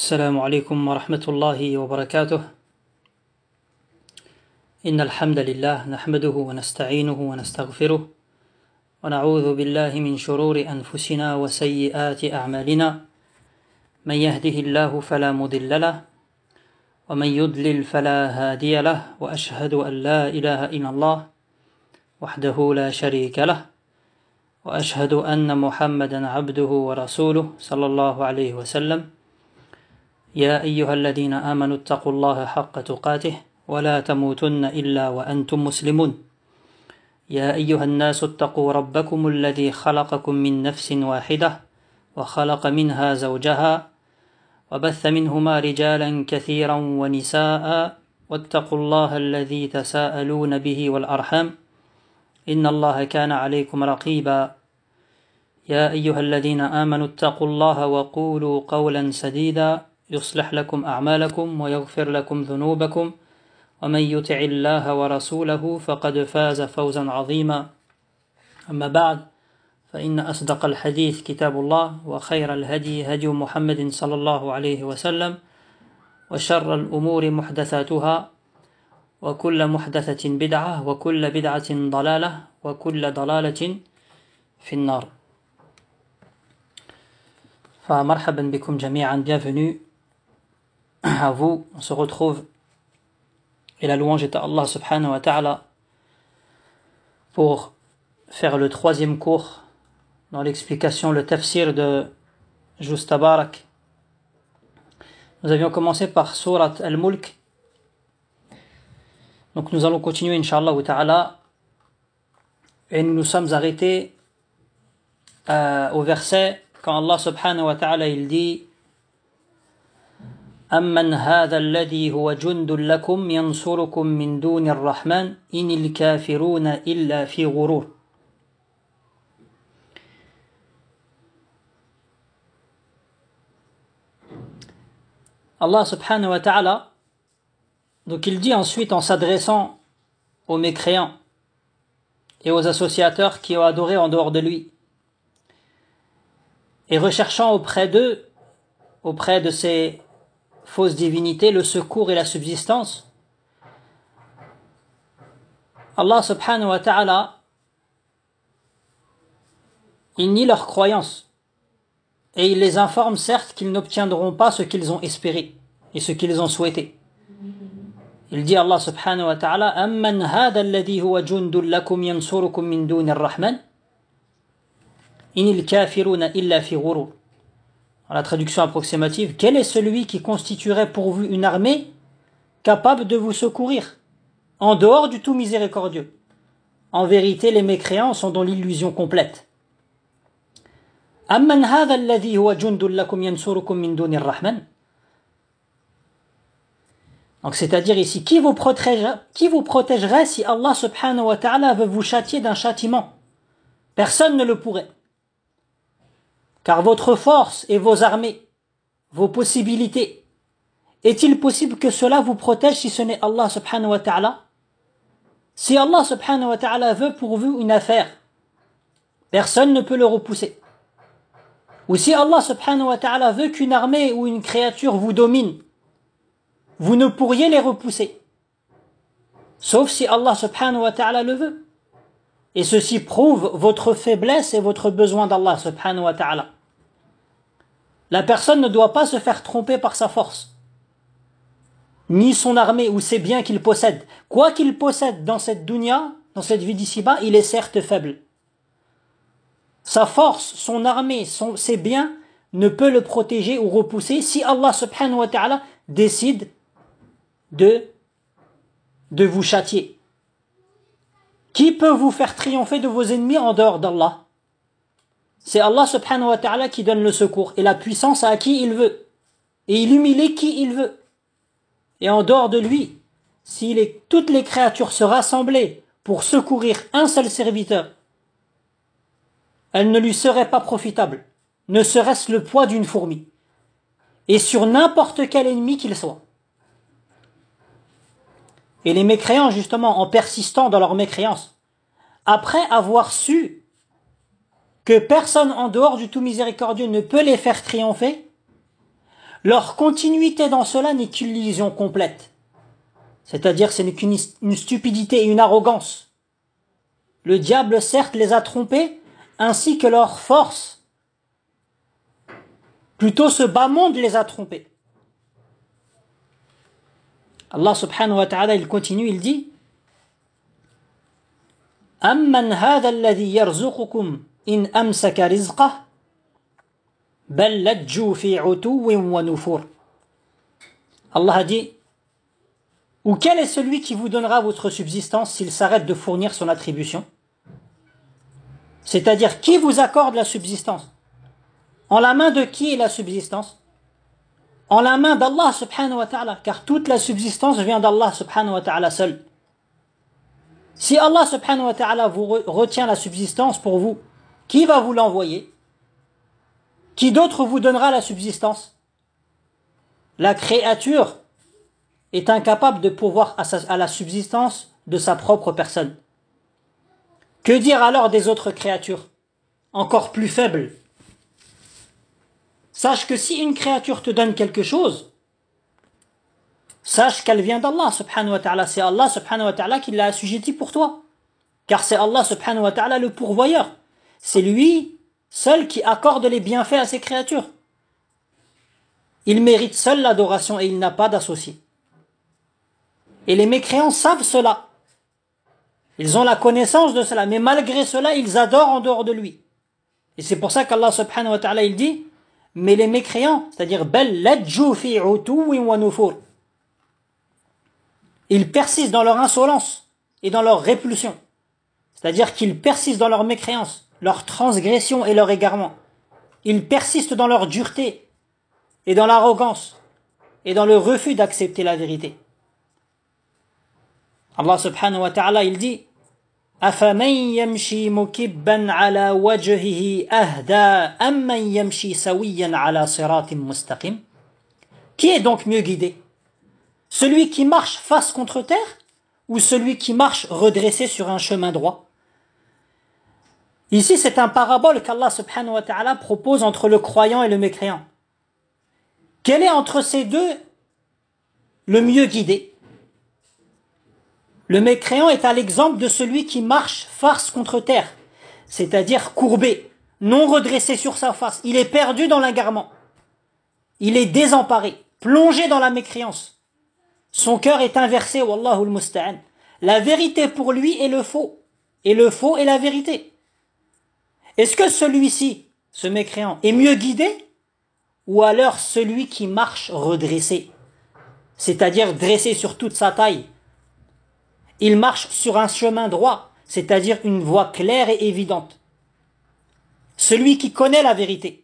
السلام عليكم ورحمة الله وبركاته. إن الحمد لله نحمده ونستعينه ونستغفره ونعوذ بالله من شرور أنفسنا وسيئات أعمالنا. من يهده الله فلا مضل له ومن يضلل فلا هادي له وأشهد أن لا إله إلا الله وحده لا شريك له وأشهد أن محمدا عبده ورسوله صلى الله عليه وسلم. يا أيها الذين آمنوا اتقوا الله حق تقاته ولا تموتن إلا وأنتم مسلمون. يا أيها الناس اتقوا ربكم الذي خلقكم من نفس واحدة وخلق منها زوجها وبث منهما رجالا كثيرا ونساء واتقوا الله الذي تساءلون به والأرحام إن الله كان عليكم رقيبا. يا أيها الذين آمنوا اتقوا الله وقولوا قولا سديدا يصلح لكم أعمالكم ويغفر لكم ذنوبكم ومن يطع الله ورسوله فقد فاز فوزا عظيما. أما بعد فإن أصدق الحديث كتاب الله وخير الهدي هدي محمد صلى الله عليه وسلم وشر الأمور محدثاتها وكل محدثة بدعة وكل بدعة ضلالة وكل ضلالة في النار. فمرحبا بكم جميعا, bienvenue à vous. On se retrouve et la louange est à Allah subhanahu wa ta'ala pour faire le troisième cours dans l'explication, le tafsir de Juz Tabarak. Nous avions commencé par Surat Al-Mulk, donc nous allons continuer Inch'Allah ta'ala, et nous nous sommes arrêtés au verset quand Allah subhanahu wa ta'ala il dit أَمَّنْ هَذَا الَّذِي هُوَ جُنْدٌ لَكُمْ يَنْصُرُكُمْ مِنْ دُونِ الرَّحْمَنِ إِنِ الْكَافِرُونَ إِلَّا فِي غُرُورٍ. Allah subhanahu wa ta'ala, donc il dit ensuite en s'adressant aux mécréants et aux associateurs qui ont adoré en dehors de lui, et recherchant auprès d'eux, auprès de ces fausses divinités, le secours et la subsistance, Allah subhanahu wa ta'ala, il nie leur croyance et il les informe certes qu'ils n'obtiendront pas ce qu'ils ont espéré et ce qu'ils ont souhaité. Il dit Allah subhanahu wa ta'ala أَمَّنْ هَذَا الَّذِي هُوَ جُنْدٌ لَكُمْ يَنْصُرُكُمْ مِنْ دُونِ الرَّحْمَنِ إِنِ الْكَافِرُونَ إِلَّا فِي غُرُورٍ. Dans la traduction approximative, quel est celui qui constituerait pour vous une armée capable de vous secourir en dehors du tout miséricordieux? En vérité, les mécréants sont dans l'illusion complète. أَمَّنْ هَذَا الَّذِي هُوَ جُنْدٌ لَكُمْ يَنْصُرُكُمْ مِنْ دُونِ الرَّحْمَنِ. Donc c'est-à-dire ici, qui vous protégerait si Allah subhanahu wa ta'ala veut vous châtier d'un châtiment? Personne ne le pourrait. Car votre force et vos armées, vos possibilités, est-il possible que cela vous protège si ce n'est Allah subhanahu wa ta'ala? Si Allah subhanahu wa ta'ala veut pour vous une affaire, personne ne peut le repousser. Ou si Allah subhanahu wa ta'ala veut qu'une armée ou une créature vous domine, vous ne pourriez les repousser. Sauf si Allah subhanahu wa ta'ala le veut. Et ceci prouve votre faiblesse et votre besoin d'Allah subhanahu wa ta'ala. La personne ne doit pas se faire tromper par sa force, ni son armée ou ses biens qu'il possède. Quoi qu'il possède dans cette dunya, dans cette vie d'ici-bas, il est certes faible. Sa force, son armée, ses biens ne peut le protéger ou repousser si Allah subhanahu wa ta'ala décide de vous châtier. Qui peut vous faire triompher de vos ennemis en dehors d'Allah? C'est Allah subhanahu wa ta'ala qui donne le secours et la puissance à qui il veut. Et il humilie qui il veut. Et en dehors de lui, si toutes les créatures se rassemblaient pour secourir un seul serviteur, elles ne lui seraient pas profitables, ne serait-ce le poids d'une fourmi. Et sur n'importe quel ennemi qu'il soit. Et les mécréants, justement, en persistant dans leur mécréance, après avoir su que personne en dehors du tout miséricordieux ne peut les faire triompher, Leur continuité dans cela n'est qu'une illusion complète. C'est-à-dire ce n'est qu'une stupidité et une arrogance. Le diable, certes, les a trompés, ainsi que leur force. Plutôt ce bas monde les a trompés. Allah subhanahu wa ta'ala, il continue, il dit Amman hadha alladhi yarzuqukum in amsaka rizqah bal lajju fi utuwin wa nufur. Allah a dit ou quel est celui qui vous donnera votre subsistance s'il s'arrête de fournir son attribution? C'est-à-dire, qui vous accorde la subsistance? En la main de qui est la subsistance? En la main d'Allah subhanahu wa ta'ala, car toute la subsistance vient d'Allah subhanahu wa ta'ala seul. Si Allah subhanahu wa ta'ala vous retient la subsistance pour vous, qui va vous l'envoyer? Qui d'autre vous donnera la subsistance? La créature est incapable de pourvoir à la subsistance de sa propre personne. Que dire alors des autres créatures, encore plus faibles? Sache que si une créature te donne quelque chose, sache qu'elle vient d'Allah subhanahu wa ta'ala. C'est Allah subhanahu wa ta'ala qui l'a assujetti pour toi. Car c'est Allah subhanahu wa ta'ala le pourvoyeur. C'est lui seul qui accorde les bienfaits à ses créatures. Il mérite seul l'adoration et il n'a pas d'associé. Et les mécréants savent cela. Ils ont la connaissance de cela, mais malgré cela, ils adorent en dehors de lui. Et c'est pour ça qu'Allah subhanahu wa ta'ala, il dit, mais les mécréants, c'est-à-dire, bel lajju fi utuwin wa nufur. Ils persistent dans leur insolence et dans leur répulsion. C'est-à-dire qu'ils persistent dans leur mécréance, leur transgression et leur égarement. Ils persistent dans leur dureté et dans l'arrogance et dans le refus d'accepter la vérité. Allah subhanahu wa ta'ala, il dit أَفَمَنْ يَمْشِي مُكِبًّا عَلَى وَجْهِهِ أَهْدَى أَمَّنْ يَمْشِي سَوِيًّا عَلَى صِرَاطٍ مُسْتَقِيمٍ. Qui est donc mieux guidé? Celui qui marche face contre terre ou celui qui marche redressé sur un chemin droit? Ici, c'est un parabole qu'Allah subhanahu wa ta'ala propose entre le croyant et le mécréant. Quel est entre ces deux le mieux guidé? Le mécréant est à l'exemple de celui qui marche face contre terre, c'est-à-dire courbé, non redressé sur sa face. Il est perdu dans l'égarement. Il est désemparé, plongé dans la mécréance. Son cœur est inversé, wallahu al-musta'an. La vérité pour lui est le faux, et le faux est la vérité. Est-ce que celui-ci, ce mécréant, est mieux guidé, ou alors celui qui marche redressé, c'est-à-dire dressé sur toute sa taille? Il marche sur un chemin droit, c'est-à-dire une voie claire et évidente. Celui qui connaît la vérité,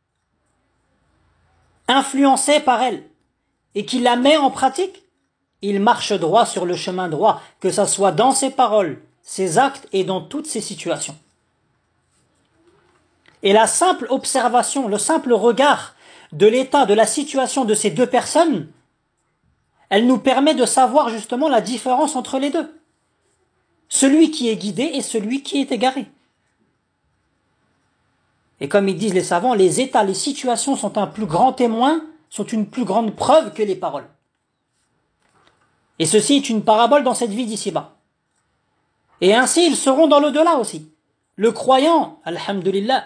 influencé par elle, et qui la met en pratique, il marche droit sur le chemin droit, que ce soit dans ses paroles, ses actes et dans toutes ses situations. Et la simple observation, le simple regard de l'état, de la situation de ces deux personnes, elle nous permet de savoir justement la différence entre les deux. Celui qui est guidé et celui qui est égaré. Et comme ils disent les savants, les états, les situations sont un plus grand témoin, sont une plus grande preuve que les paroles. Et ceci est une parabole dans cette vie d'ici-bas. Et ainsi, ils seront dans l'au-delà aussi. Le croyant, alhamdulillah,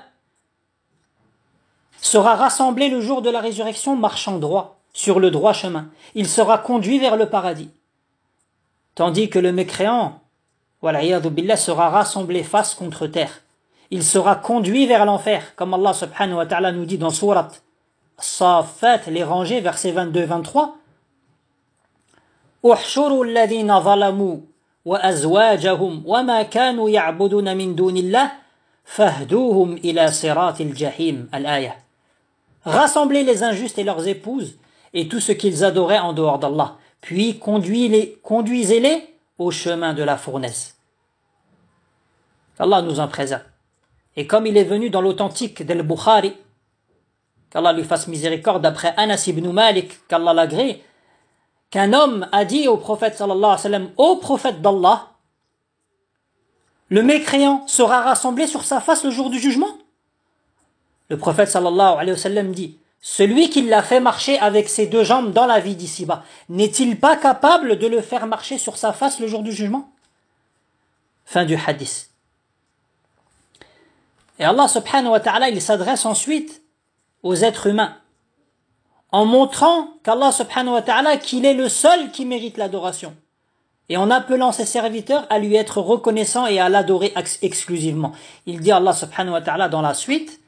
sera rassemblé le jour de la résurrection marchant droit, sur le droit chemin. Il sera conduit vers le paradis. Tandis que le mécréant, wal'iyadu billah, sera rassemblé face contre terre. Il sera conduit vers l'enfer, comme Allah subhanahu wa ta'ala nous dit dans Surat As-Saffat, les rangées, versets 22-23. احشروا الذين ظلموا وأزواجهم وما كانوا يعبدون من دون الله فاهدوهم إلى صراط الجحيم الآية. Rassemblez les injustes et leurs épouses et tout ce qu'ils adoraient en dehors d'Allah, puis conduisez-les au chemin de la fournaise. Allah nous en préserve. Et comme il est venu dans l'authentique d'Al-Bukhari, qu'Allah lui fasse miséricorde, d'après Anas ibn Malik, qu'Allah l'agrée, qu'un homme a dit au prophète sallallahu alayhi wa sallam, ô prophète d'Allah, le mécréant sera rassemblé sur sa face le jour du jugement. Le prophète sallallahu alayhi wa sallam dit, celui qui l'a fait marcher avec ses deux jambes dans la vie d'ici-bas, n'est-il pas capable de le faire marcher sur sa face le jour du jugement? Fin du hadith. Et Allah subhanahu wa ta'ala, il s'adresse ensuite aux êtres humains, en montrant qu'Allah subhanahu wa ta'ala, qu'il est le seul qui mérite l'adoration, et en appelant ses serviteurs à lui être reconnaissants et à l'adorer exclusivement. Il dit Allah subhanahu wa ta'ala dans la suite,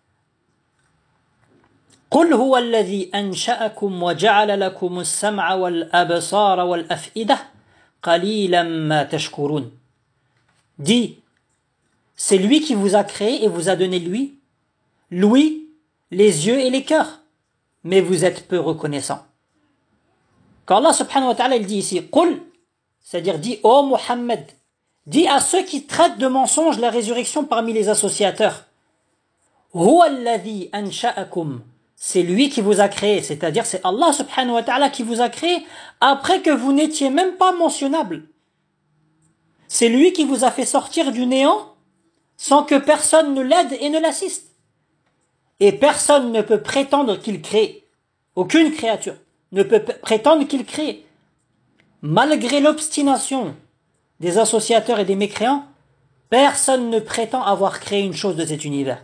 قُلْ هُوَ الَّذِي أَنْشَأَكُمْ وَجَعَلَ لَكُمُ السَّمْعَ وَالْأَبْصَارَ وَالْأَفْئِدَةَ قَلِيلًا مَا تَشْكُرُونَ. Dis, c'est lui qui vous a créé et vous a donné l'ouïe, les yeux et les cœurs, mais vous êtes peu reconnaissants. Quand Allah subhanahu wa ta'ala il dit ici, قُلْ, c'est-à-dire dis, ô Muhammad, dis à ceux qui traitent de mensonges la résurrection parmi les associateurs, هُوَ الَّذِي أَنْشَأَكُمْ, c'est lui qui vous a créé, c'est-à-dire c'est Allah subhanahu wa ta'ala qui vous a créé après que vous n'étiez même pas mentionnable. C'est lui qui vous a fait sortir du néant sans que personne ne l'aide et ne l'assiste. Et personne ne peut prétendre qu'il crée, aucune créature ne peut prétendre qu'il crée. Malgré l'obstination des associateurs et des mécréants, personne ne prétend avoir créé une chose de cet univers.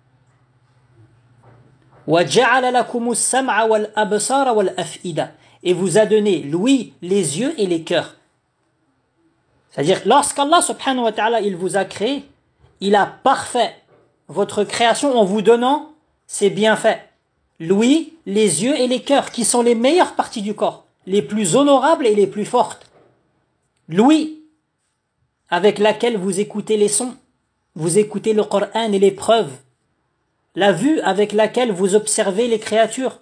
وَجَعَلَ لَكُمُ السَّمْعَ وَالْأَبْصَارَ وَالْأَفْئِدَةَ, et vous a donné l'ouïe, les yeux et les cœurs. C'est-à-dire, lorsqu'Allah subhanahu wa ta'ala il vous a créé, il a parfait votre création en vous donnant ses bienfaits. L'ouïe, les yeux et les cœurs, qui sont les meilleures parties du corps, les plus honorables et les plus fortes. L'ouïe, avec laquelle vous écoutez les sons, vous écoutez le Coran et les preuves. La vue avec laquelle vous observez les créatures.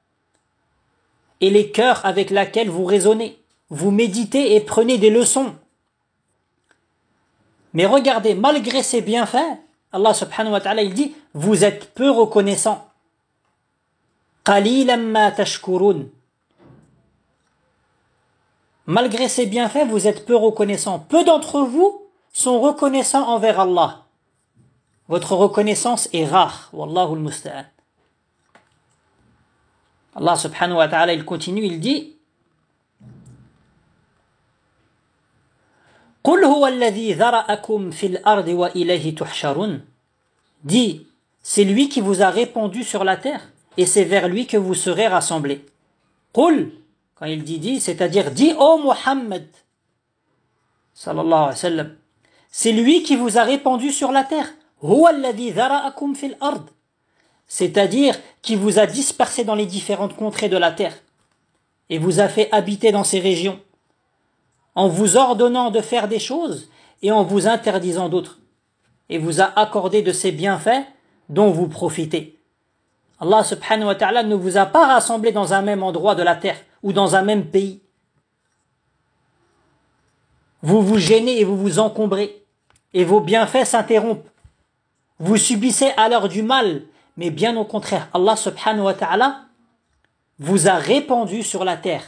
Et les cœurs avec laquelle vous raisonnez, vous méditez et prenez des leçons. Mais regardez, malgré ces bienfaits, Allah subhanahu wa ta'ala il dit, vous êtes peu reconnaissants. قَلِيلًا مَا تَشْكُرُونَ. Malgré ces bienfaits, vous êtes peu reconnaissants. Peu d'entre vous sont reconnaissants envers Allah. Votre reconnaissance est rare. Wallahu al-musta'an. Allah subhanahu wa ta'ala il continue, il dit, قُلْ هُوَ الَّذِي ذَرَأَكُمْ فِي الْأَرْضِ وَإِلَيْهِ تُحْشَرُونَ. Dis, c'est lui qui vous a répandu sur la terre, et c'est vers lui que vous serez rassemblés. قُلْ, quand il dit dis, c'est-à-dire dis, ô Muhammad, sallallahu alayhi wa sallam, c'est lui qui vous a répandu sur la terre. هُوَ الَّذِي ذَرَأَكُمْ فِي الْأَرْضِ, c'est-à-dire qui vous a dispersé dans les différentes contrées de la terre, et vous a fait habiter dans ces régions, en vous ordonnant de faire des choses et en vous interdisant d'autres, et vous a accordé de ces bienfaits dont vous profitez. Allah subhanahu wa ta'ala ne vous a pas rassemblés dans un même endroit de la terre ou dans un même pays. Vous vous gênez et vous vous encombrez, et vos bienfaits s'interrompent. Vous subissez alors du mal, mais bien au contraire, Allah subhanahu wa ta'ala vous a répandu sur la terre.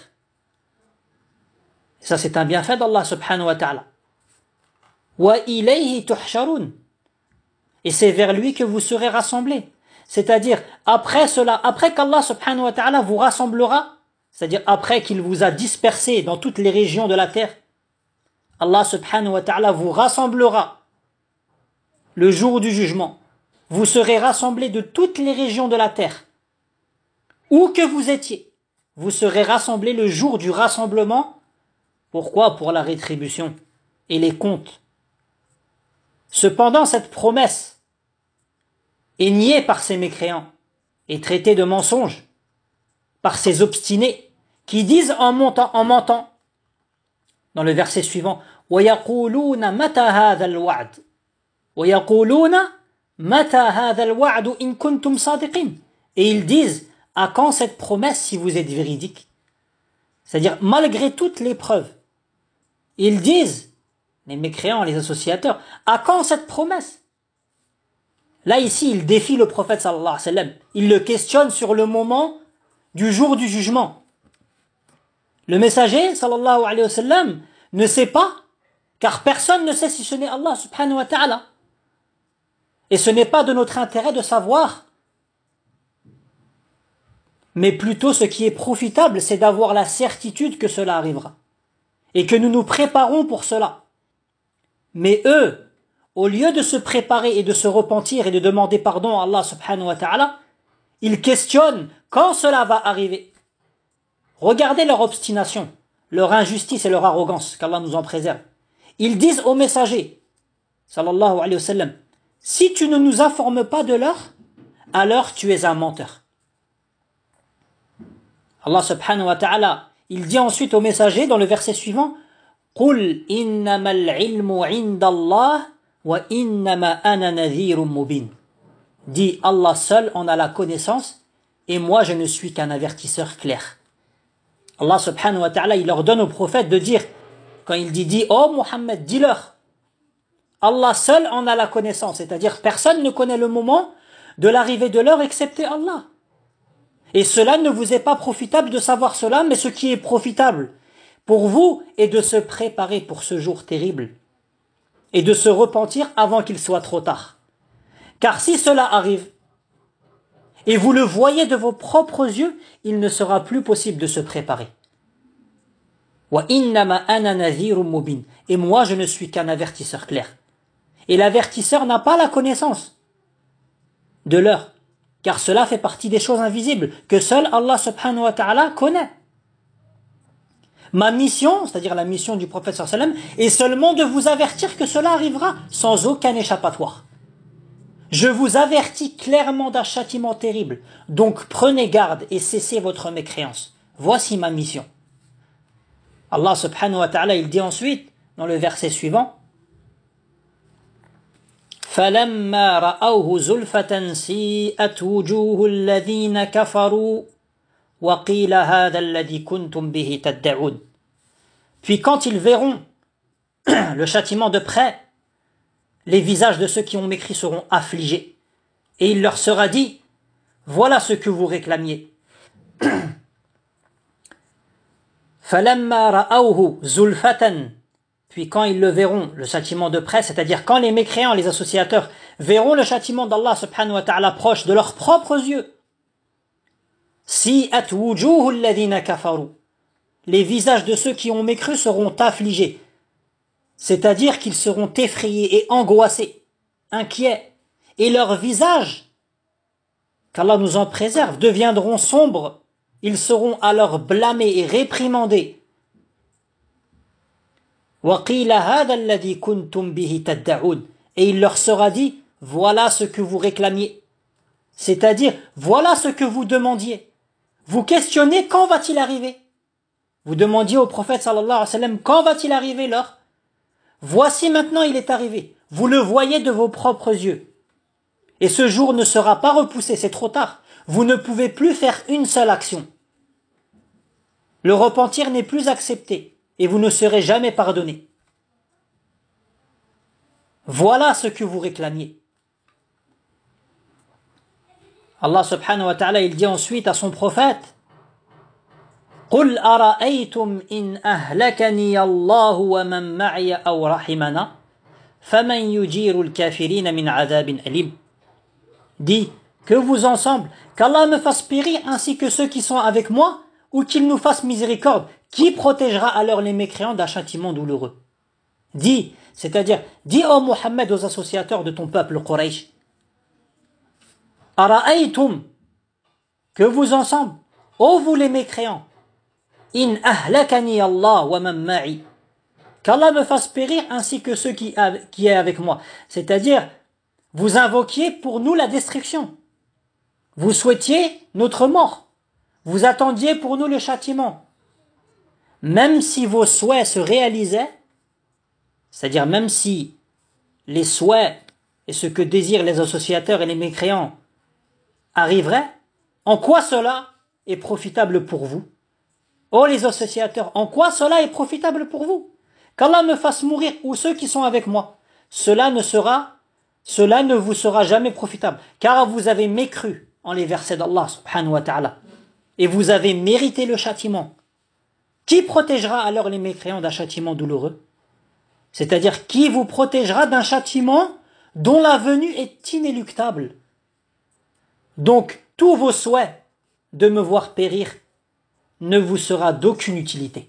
Ça, c'est un bienfait d'Allah subhanahu wa ta'ala. Wa ilayhi tuhsharun. Et c'est vers lui que vous serez rassemblés. C'est-à-dire, après cela, après qu'Allah subhanahu wa ta'ala vous rassemblera, c'est-à-dire après qu'il vous a dispersé dans toutes les régions de la terre, Allah subhanahu wa ta'ala vous rassemblera le jour du jugement. Vous serez rassemblés de toutes les régions de la terre. Où que vous étiez, vous serez rassemblés le jour du rassemblement. Pourquoi? Pour la rétribution et les comptes. Cependant, cette promesse est niée par ces mécréants et traitée de mensonge par ces obstinés qui disent en mentant, dans le verset suivant, وَيَقُولُونَ مَتَى هَذَا الْوَعْدُ وَيَقُولُونَ مَتَى هَذَا الْوَعْدُ إِن كُنتُمْ صَادِقِينَ. Et ils disent, à quand cette promesse si vous êtes véridiques? C'est-à-dire, malgré toutes les preuves, ils disent, les mécréants, les associateurs, à quand cette promesse? Là, ici, ils défient le prophète sallallahu alayhi wa sallam. Ils le questionnent sur le moment du jour du jugement. Le messager, sallallahu alayhi wa sallam, ne sait pas, car personne ne sait si ce n'est Allah subhanahu wa ta'ala. Et ce n'est pas de notre intérêt de savoir Mais plutôt ce qui est profitable, c'est d'avoir la certitude que cela arrivera. Et que nous nous préparons pour cela. Mais eux, au lieu de se préparer et de se repentir et de demander pardon à Allah subhanahu wa ta'ala, ils questionnent quand cela va arriver. Regardez leur obstination, leur injustice et leur arrogance, qu'Allah nous en préserve. Ils disent aux messagers, sallallahu alayhi wa sallam, si tu ne nous informes pas de l'heure, alors tu es un menteur. Allah subhanahu wa ta'ala, il dit ensuite aux messagers dans le verset suivant, قُلْ إِنَّمَا الْعِلْمُ عِنْدَ اللَّهِ وَإِنَّمَا أَنَا نَذِيرٌ مُبِينٌ. Dit Allah seul en a la connaissance et moi je ne suis qu'un avertisseur clair. Allah subhanahu wa ta'ala, il ordonne au prophète de dire, quand il dit oh Muhammad, dis-leur, Allah seul en a la connaissance, c'est-à-dire personne ne connaît le moment de l'arrivée de l'heure excepté Allah. Et cela ne vous est pas profitable de savoir cela, mais ce qui est profitable pour vous est de se préparer pour ce jour terrible et de se repentir avant qu'il soit trop tard. Car si cela arrive, et vous le voyez de vos propres yeux, il ne sera plus possible de se préparer. Et moi je ne suis qu'un avertisseur clair. Et l'avertisseur n'a pas la connaissance de l'heure, car cela fait partie des choses invisibles que seul Allah subhanahu wa ta'ala connaît. Ma mission, c'est-à-dire la mission du prophète sallallahu alayhi wa sallam, est seulement de vous avertir que cela arrivera sans aucun échappatoire. Je vous avertis clairement d'un châtiment terrible, donc prenez garde et cessez votre mécréance. Voici ma mission. Allah subhanahu wa ta'ala, il dit ensuite, dans le verset suivant, فَلَمَّا رَأَوْهُ زُلْفَةً سِيئَتْ وُجُوهُ الَّذِينَ كَفَرُوا وَقِيلَ هَذَا الَّذِي كُنْتُمْ بِهِ تَدَّعُونَ. Puis quand ils verront le châtiment de près, les visages de ceux qui ont mécrit seront affligés. Et il leur sera dit, voilà ce que vous réclamiez. فَلَمَّا رَأَوْهُ زُلْفَةً. Puis quand ils le verront, le châtiment de près, c'est-à-dire quand les mécréants, les associateurs, verront le châtiment d'Allah subhanahu wa ta'ala proche de leurs propres yeux, سِيئَتْ وُجُوهُ الَّذِينَ كَفَرُوا. Les visages de ceux qui ont mécru seront affligés. C'est-à-dire qu'ils seront effrayés et angoissés, inquiets, et leurs visages, qu'Allah nous en préserve, deviendront sombres, ils seront alors blâmés et réprimandés. وَقِيلَ هَذَا الَّذِي كُنْتُمْ بِهِ تَدَّعُونَ. Et il leur sera dit, voilà ce que vous réclamiez. C'est-à-dire, voilà ce que vous demandiez. Vous questionnez quand va-t-il arriver. Vous demandiez au prophète sallallahu alayhi wa sallam, quand va-t-il arriver l'heure? Voici maintenant il est arrivé. Vous le voyez de vos propres yeux. Et ce jour ne sera pas repoussé, c'est trop tard. Vous ne pouvez plus faire une seule action. Le repentir n'est plus accepté et vous ne serez jamais pardonné. Voilà ce que vous réclamiez. Allah subhanahu wa ta'ala, il dit ensuite à son prophète, قُلْ أَرَأَيْتُمْ إِنْ أَهْلَكَنِيَ اللَّهُ وَمَنْ مَعِيَ أَوْ رَحِمَنَا فَمَنْ يُجِيرُ الْكَافِرِينَ مِنْ عَذَابٍ أَلِيمٍ. Dit, que vous ensemble, qu'Allah me fasse périr ainsi que ceux qui sont avec moi, ou qu'il nous fasse miséricorde, qui protégera alors les mécréants d'un châtiment douloureux? Dis, c'est-à-dire, dis ô Muhammad aux associateurs de ton peuple Quraysh, Ara'aytum, que vous ensemble, ô vous les mécréants, in ahlakani Allah wa man ma'i, qu'Allah me fasse périr ainsi que ceux qui est avec moi. C'est-à-dire, vous invoquiez pour nous la destruction. Vous souhaitiez notre mort. Vous attendiez pour nous le châtiment. Même si vos souhaits se réalisaient, c'est-à-dire même si les souhaits et ce que désirent les associateurs et les mécréants arriveraient, en quoi cela est profitable pour vous? Oh les associateurs, en quoi cela est profitable pour vous? Qu'Allah me fasse mourir ou ceux qui sont avec moi. Cela ne vous sera jamais profitable, car vous avez mécru en les versets d'Allah subhanahu wa ta'ala, et vous avez mérité le châtiment. Qui protégera alors les mécréants d'un châtiment douloureux? C'est-à-dire, qui vous protégera d'un châtiment dont la venue est inéluctable? Donc, tous vos souhaits de me voir périr ne vous sera d'aucune utilité.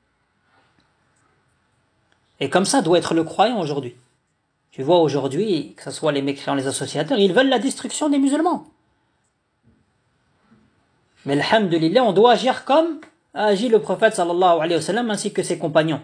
Et comme ça doit être le croyant aujourd'hui. Tu vois aujourd'hui, que ce soit les mécréants, les associateurs, ils veulent la destruction des musulmans. Mais alhamdulillah, on doit agir comme a agi le prophète sallallahu alayhi wa sallam ainsi que ses compagnons.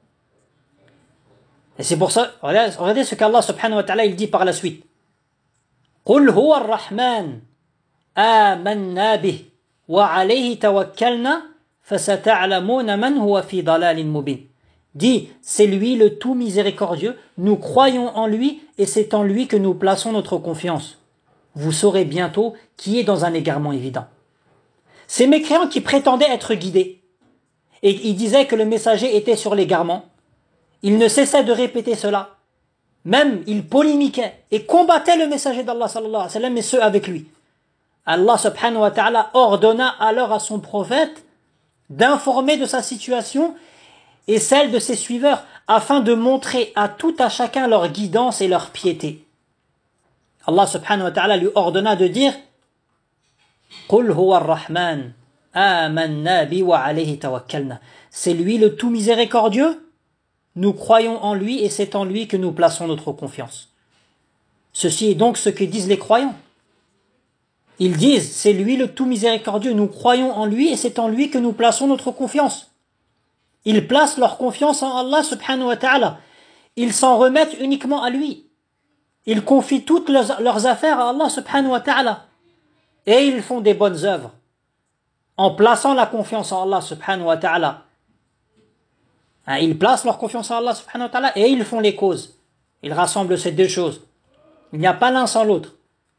Et c'est pour ça, regardez ce qu'Allah subhanahu wa ta'ala il dit par la suite. قُلْ هُوَ الرَّحْمَنُ آمَنَّا بِهِ وَعَلَيْهِ تَوَكَّلْنَا فَسَتَعْلَمُونَ مَنْ هُوَ فِي ضَلَالٍ مُبِينٍ. Dis, c'est lui le tout miséricordieux, nous croyons en lui et c'est en lui que nous plaçons notre confiance. Vous saurez bientôt qui est dans un égarement évident. Ces mécréants qui prétendaient être guidés et ils disaient que le messager était sur l'égarement, ils ne cessaient de répéter cela. Même ils polémiquaient et combattaient le messager d'Allah sallallahu alayhi wa sallam et ceux avec lui. Allah subhanahu wa ta'ala ordonna alors à son prophète d'informer de sa situation et celle de ses suiveurs, afin de montrer à tout à chacun leur guidance et leur piété. Allah subhanahu wa ta'ala lui ordonna de dire قُلْ هُوَ الرَّحْمَنُ آمَنَّا بِهِ وَعَلَيْهِ تَوَكَّلْنَا. C'est lui le tout miséricordieux, nous croyons en lui et c'est en lui que nous plaçons notre confiance. Ceci est donc ce que disent les croyants. Ils disent, c'est lui le tout miséricordieux, nous croyons en lui et c'est en lui que nous plaçons notre confiance. Ils placent leur confiance en Allah subhanahu wa ta'ala. Ils s'en remettent uniquement à lui. Ils confient toutes leurs affaires à Allah subhanahu wa ta'ala. Et ils font des bonnes œuvres. En plaçant la confiance en Allah subhanahu wa ta'ala. Ils placent leur confiance en Allah subhanahu wa ta'ala et ils font les causes. Ils rassemblent ces deux choses. Il n'y a pas l'un sans l'autre.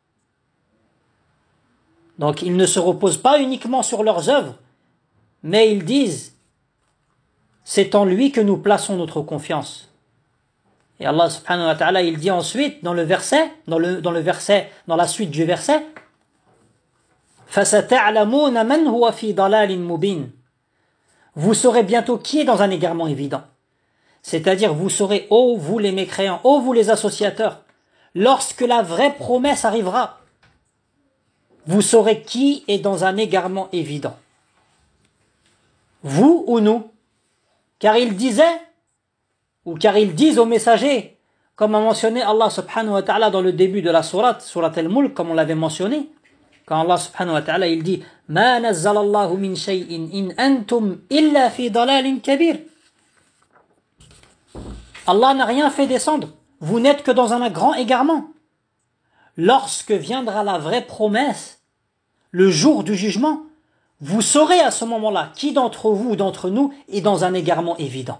Donc ils ne se reposent pas uniquement sur leurs œuvres, mais ils disent c'est en lui que nous plaçons notre confiance. Et Allah subhanahu wa ta'ala, il dit ensuite dans la suite du verset, فَسَتَعْلَمُونَ مَنْ هُوَ فِي ضَلَالٍ مُبِينٍ. Vous saurez bientôt qui est dans un égarement évident. C'est-à-dire vous saurez, ô vous les mécréants, ô vous les associateurs, lorsque la vraie promesse arrivera, vous saurez qui est dans un égarement évident. Vous ou nous? Car ils disaient, ou car ils disent aux messagers, comme a mentionné Allah subhanahu wa ta'ala dans le début de la sourate Al-Mulk, comme on l'avait mentionné, quand Allah subhanahu wa ta'ala il dit Ma nazzalallahu min shay'in in antum illa fi dalalin kabir. Allah n'a rien fait descendre, vous n'êtes que dans un grand égarement. Lorsque viendra la vraie promesse, le jour du jugement, vous saurez à ce moment-là qui d'entre vous ou d'entre nous est dans un égarement évident.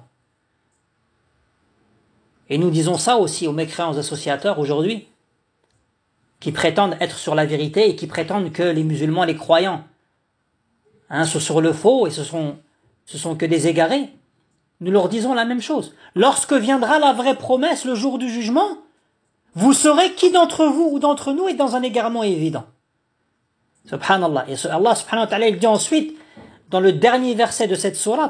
Et nous disons ça aussi aux mécréants associateurs aujourd'hui, qui prétendent être sur la vérité et qui prétendent que les musulmans, les croyants, sont sur le faux et ce sont que des égarés. Nous leur disons la même chose. Lorsque viendra la vraie promesse, le jour du jugement, vous saurez qui d'entre vous ou d'entre nous est dans un égarement évident. Subhanallah. Et Allah subhanahu wa ta'ala il dit ensuite, dans le dernier verset de cette sourate,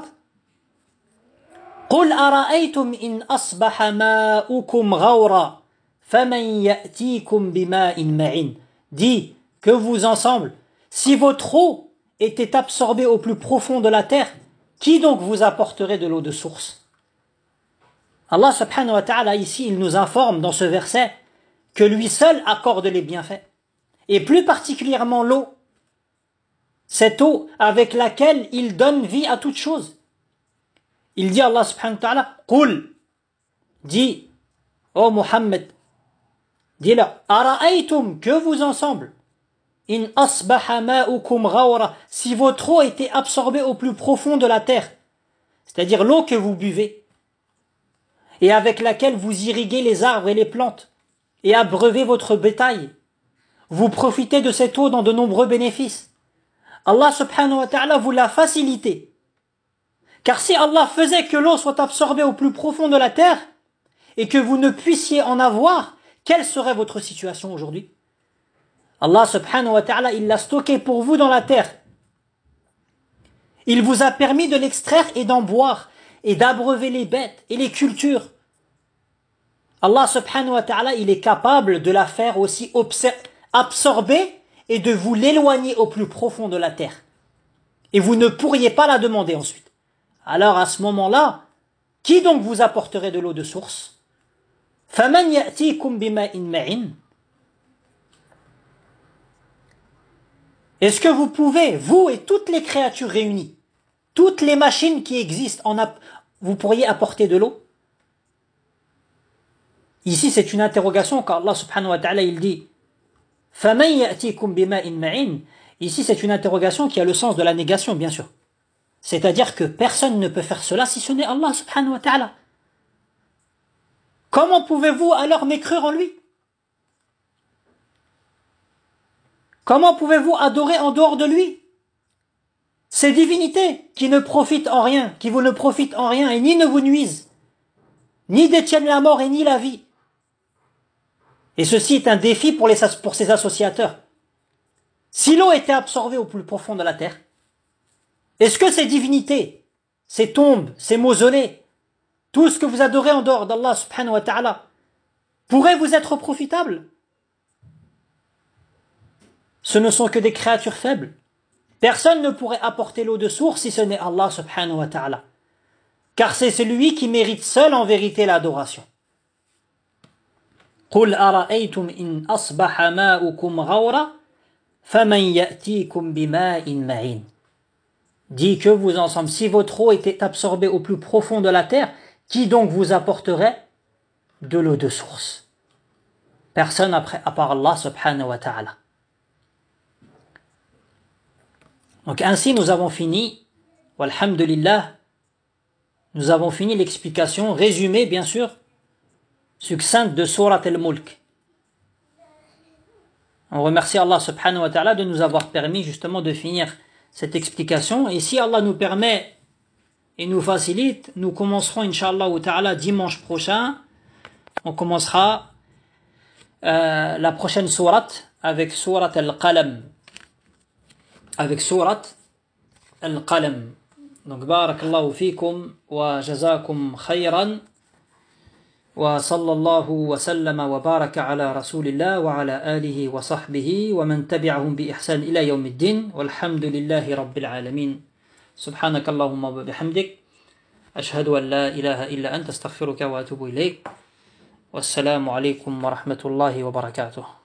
قُلْ أَرَأَيْتُمْ إِنْ أَصْبَحَ مَاؤُكُمْ غَوْرًا فَمَنْ يَأْتِيكُمْ بِمَاءٍ مَعِينٍ. Dis que vous ensemble, si votre eau était absorbée au plus profond de la terre, qui donc vous apporterait de l'eau de source? Allah subhanahu wa ta'ala ici, il nous informe dans ce verset que lui seul accorde les bienfaits. Et plus particulièrement l'eau, cette eau avec laquelle il donne vie à toute chose. Il dit Allah subhanahu wa ta'ala, Qul, dit, ô Muhammad, dis-leur, Ara'aytum, que vous ensemble, in asbaha ma'ukum ghawra, si votre eau était absorbée au plus profond de la terre, c'est-à-dire l'eau que vous buvez, et avec laquelle vous irriguez les arbres et les plantes, et abreuvez votre bétail, vous profitez de cette eau dans de nombreux bénéfices. Allah subhanahu wa ta'ala vous l'a facilité. Car si Allah faisait que l'eau soit absorbée au plus profond de la terre, et que vous ne puissiez en avoir, quelle serait votre situation aujourd'hui? Allah subhanahu wa ta'ala, il l'a stocké pour vous dans la terre. Il vous a permis de l'extraire et d'en boire, et d'abreuver les bêtes et les cultures. Allah subhanahu wa ta'ala, il est capable de la faire aussi absorber et de vous l'éloigner au plus profond de la terre. Et vous ne pourriez pas la demander ensuite. Alors à ce moment-là, qui donc vous apporterait de l'eau de source? فَمَنْ يَأْتِيكُمْ بِمَاءٍ مَعِينٍ. Est-ce que vous pouvez, vous et toutes les créatures réunies, toutes les machines qui existent, vous pourriez apporter de l'eau? Ici, c'est une interrogation car Allah subhanahu wa ta'ala, il dit فَمَنْ يَأْتِيكُمْ بِمَاءٍ مَعِينٍ. Ici, c'est une interrogation qui a le sens de la négation, bien sûr. C'est-à-dire que personne ne peut faire cela si ce n'est Allah subhanahu wa ta'ala. Comment pouvez-vous alors mécrure en lui? Comment pouvez-vous adorer en dehors de lui ces divinités qui ne profitent en rien, qui vous ne profitent en rien et ni ne vous nuisent, ni détiennent la mort et ni la vie? Et ceci est un défi pour ces associateurs. Si l'eau était absorbée au plus profond de la terre, est-ce que ces divinités, ces tombes, ces mausolées, tout ce que vous adorez en dehors d'Allah subhanahu wa ta'ala, pourrait vous être profitable? Ce ne sont que des créatures faibles. Personne ne pourrait apporter l'eau de source si ce n'est Allah subhanahu wa ta'ala. Car c'est celui qui mérite seul en vérité l'adoration. قُلْ أَرَأَيْتُمْ إِنْ أَصْبَحَ مَاؤُكُمْ غَوْرًا فَمَنْ يَأْتِيكُمْ بِمَاءٍ مَعِينٍ. Dit que vous ensemble, si votre eau était absorbée au plus profond de la terre, qui donc vous apporterait de l'eau de source? Personne à part Allah subhanahu wa ta'ala. Donc ainsi nous avons fini, walhamdulillah, nous avons fini l'explication résumée bien sûr, succincte de Surat al-Mulk. On remercie Allah subhanahu wa ta'ala de nous avoir permis justement de finir cette explication. Et si Allah nous permet et nous facilite, nous commencerons Inch'Allah ta'ala dimanche prochain, on commencera la prochaine sourate avec Surat al-Qalam. Avec Surat al-Qalam. Donc barakallahu fikum wa jazakum khayran. وصلى الله وسلم وبارك على رسول الله وعلى آله وصحبه ومن تبعهم بإحسان إلى يوم الدين والحمد لله رب العالمين سبحانك اللهم وبحمدك أشهد أن لا إله إلا أنت استغفرك وأتوب إليك والسلام عليكم ورحمة الله وبركاته.